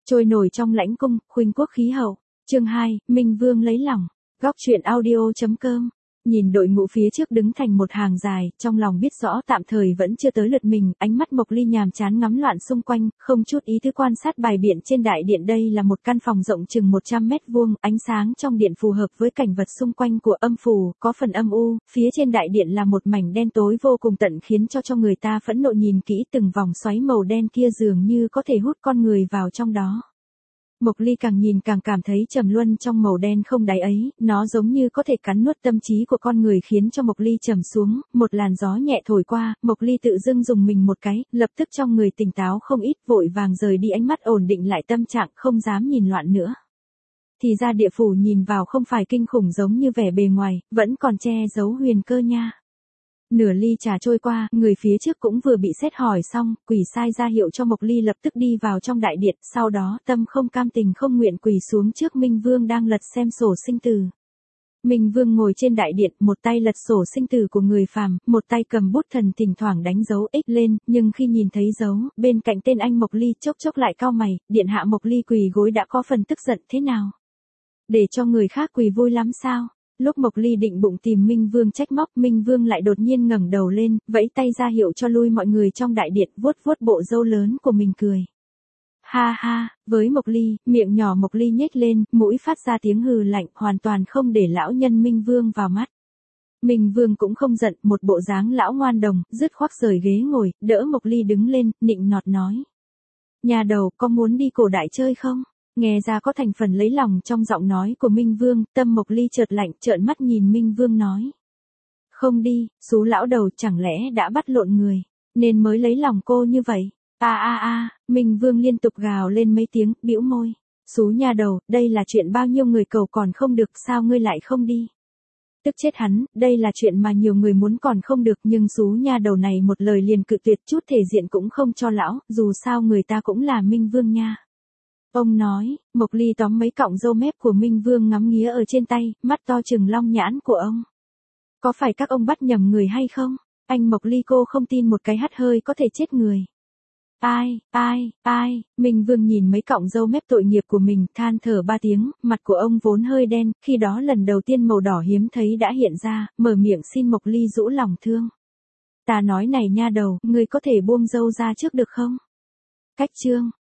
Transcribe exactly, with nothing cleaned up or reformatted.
Trôi nổi trong lãnh cung, khuynh quốc khí hậu. Chương hai, Minh Vương lấy lòng. Góc truyện audio.com. Nhìn đội ngũ phía trước đứng thành một hàng dài, trong lòng biết rõ tạm thời vẫn chưa tới lượt mình, ánh mắt Mộc Ly nhàm chán ngắm loạn xung quanh, không chút ý tứ quan sát bài biện trên đại điện. Đây là một căn phòng rộng chừng một trăm mét vuông, ánh sáng trong điện phù hợp với cảnh vật xung quanh của âm phủ, có phần âm u, phía trên đại điện là một mảnh đen tối vô cùng tận khiến cho cho người ta phẫn nộ. Nhìn kỹ từng vòng xoáy màu đen kia dường như có thể hút con người vào trong đó. Mộc Ly càng nhìn càng cảm thấy trầm luân trong màu đen không đáy ấy, nó giống như có thể cắn nuốt tâm trí của con người khiến cho Mộc Ly trầm xuống. Một làn gió nhẹ thổi qua, Mộc Ly tự dưng dùng mình một cái, lập tức trong người tỉnh táo không ít, vội vàng rời đi, ánh mắt ổn định lại tâm trạng, không dám nhìn loạn nữa. Thì ra địa phủ nhìn vào không phải kinh khủng giống như vẻ bề ngoài, vẫn còn che giấu huyền cơ nha. Nửa ly trà trôi qua, người phía trước cũng vừa bị xét hỏi xong, quỷ sai ra hiệu cho Mộc Ly lập tức đi vào trong đại điện, sau đó tâm không cam tình không nguyện quỳ xuống trước Minh Vương đang lật xem sổ sinh tử. Minh Vương ngồi trên đại điện, một tay lật sổ sinh tử của người phàm, một tay cầm bút thần thỉnh thoảng đánh dấu X lên, nhưng khi nhìn thấy dấu bên cạnh tên anh Mộc Ly chốc chốc lại cau mày. Điện hạ Mộc Ly quỳ gối đã có phần tức giận, thế nào? Để cho người khác quỳ vui lắm sao? Lúc Mộc Ly định bụng tìm Minh Vương trách móc, Minh Vương lại đột nhiên ngẩng đầu lên, vẫy tay ra hiệu cho lui mọi người trong đại điện, vuốt vuốt bộ râu lớn của mình cười. Ha ha, với Mộc Ly, miệng nhỏ Mộc Ly nhếch lên, mũi phát ra tiếng hừ lạnh, hoàn toàn không để lão nhân Minh Vương vào mắt. Minh Vương cũng không giận, một bộ dáng lão ngoan đồng, dứt khoác rời ghế ngồi, đỡ Mộc Ly đứng lên, nịnh nọt nói. Nhà đầu, có muốn đi cổ đại chơi không? Nghe ra có thành phần lấy lòng trong giọng nói của Minh Vương, tâm Mộc Ly chợt lạnh, trợn mắt nhìn Minh Vương nói. Không đi, xú lão đầu, chẳng lẽ đã bắt lộn người, nên mới lấy lòng cô như vậy? A a a, Minh Vương liên tục gào lên mấy tiếng, bĩu môi. Xú nhà đầu, đây là chuyện bao nhiêu người cầu còn không được, sao ngươi lại không đi? Tức chết hắn, đây là chuyện mà nhiều người muốn còn không được, nhưng xú nha đầu này một lời liền cự tuyệt, chút thể diện cũng không cho lão, dù sao người ta cũng là Minh Vương nha. Ông nói. Mộc Ly tóm mấy cọng râu mép của Minh Vương ngắm nghía ở trên tay, mắt to trừng long nhãn của ông. Có phải các ông bắt nhầm người hay không? Anh Mộc Ly, cô không tin một cái hắt hơi có thể chết người. Ai, ai, ai, Minh Vương nhìn mấy cọng râu mép tội nghiệp của mình, than thở ba tiếng, mặt của ông vốn hơi đen, khi đó lần đầu tiên màu đỏ hiếm thấy đã hiện ra, mở miệng xin Mộc Ly rũ lòng thương. Ta nói này nha đầu, ngươi có thể buông râu ra trước được không? Cách chương.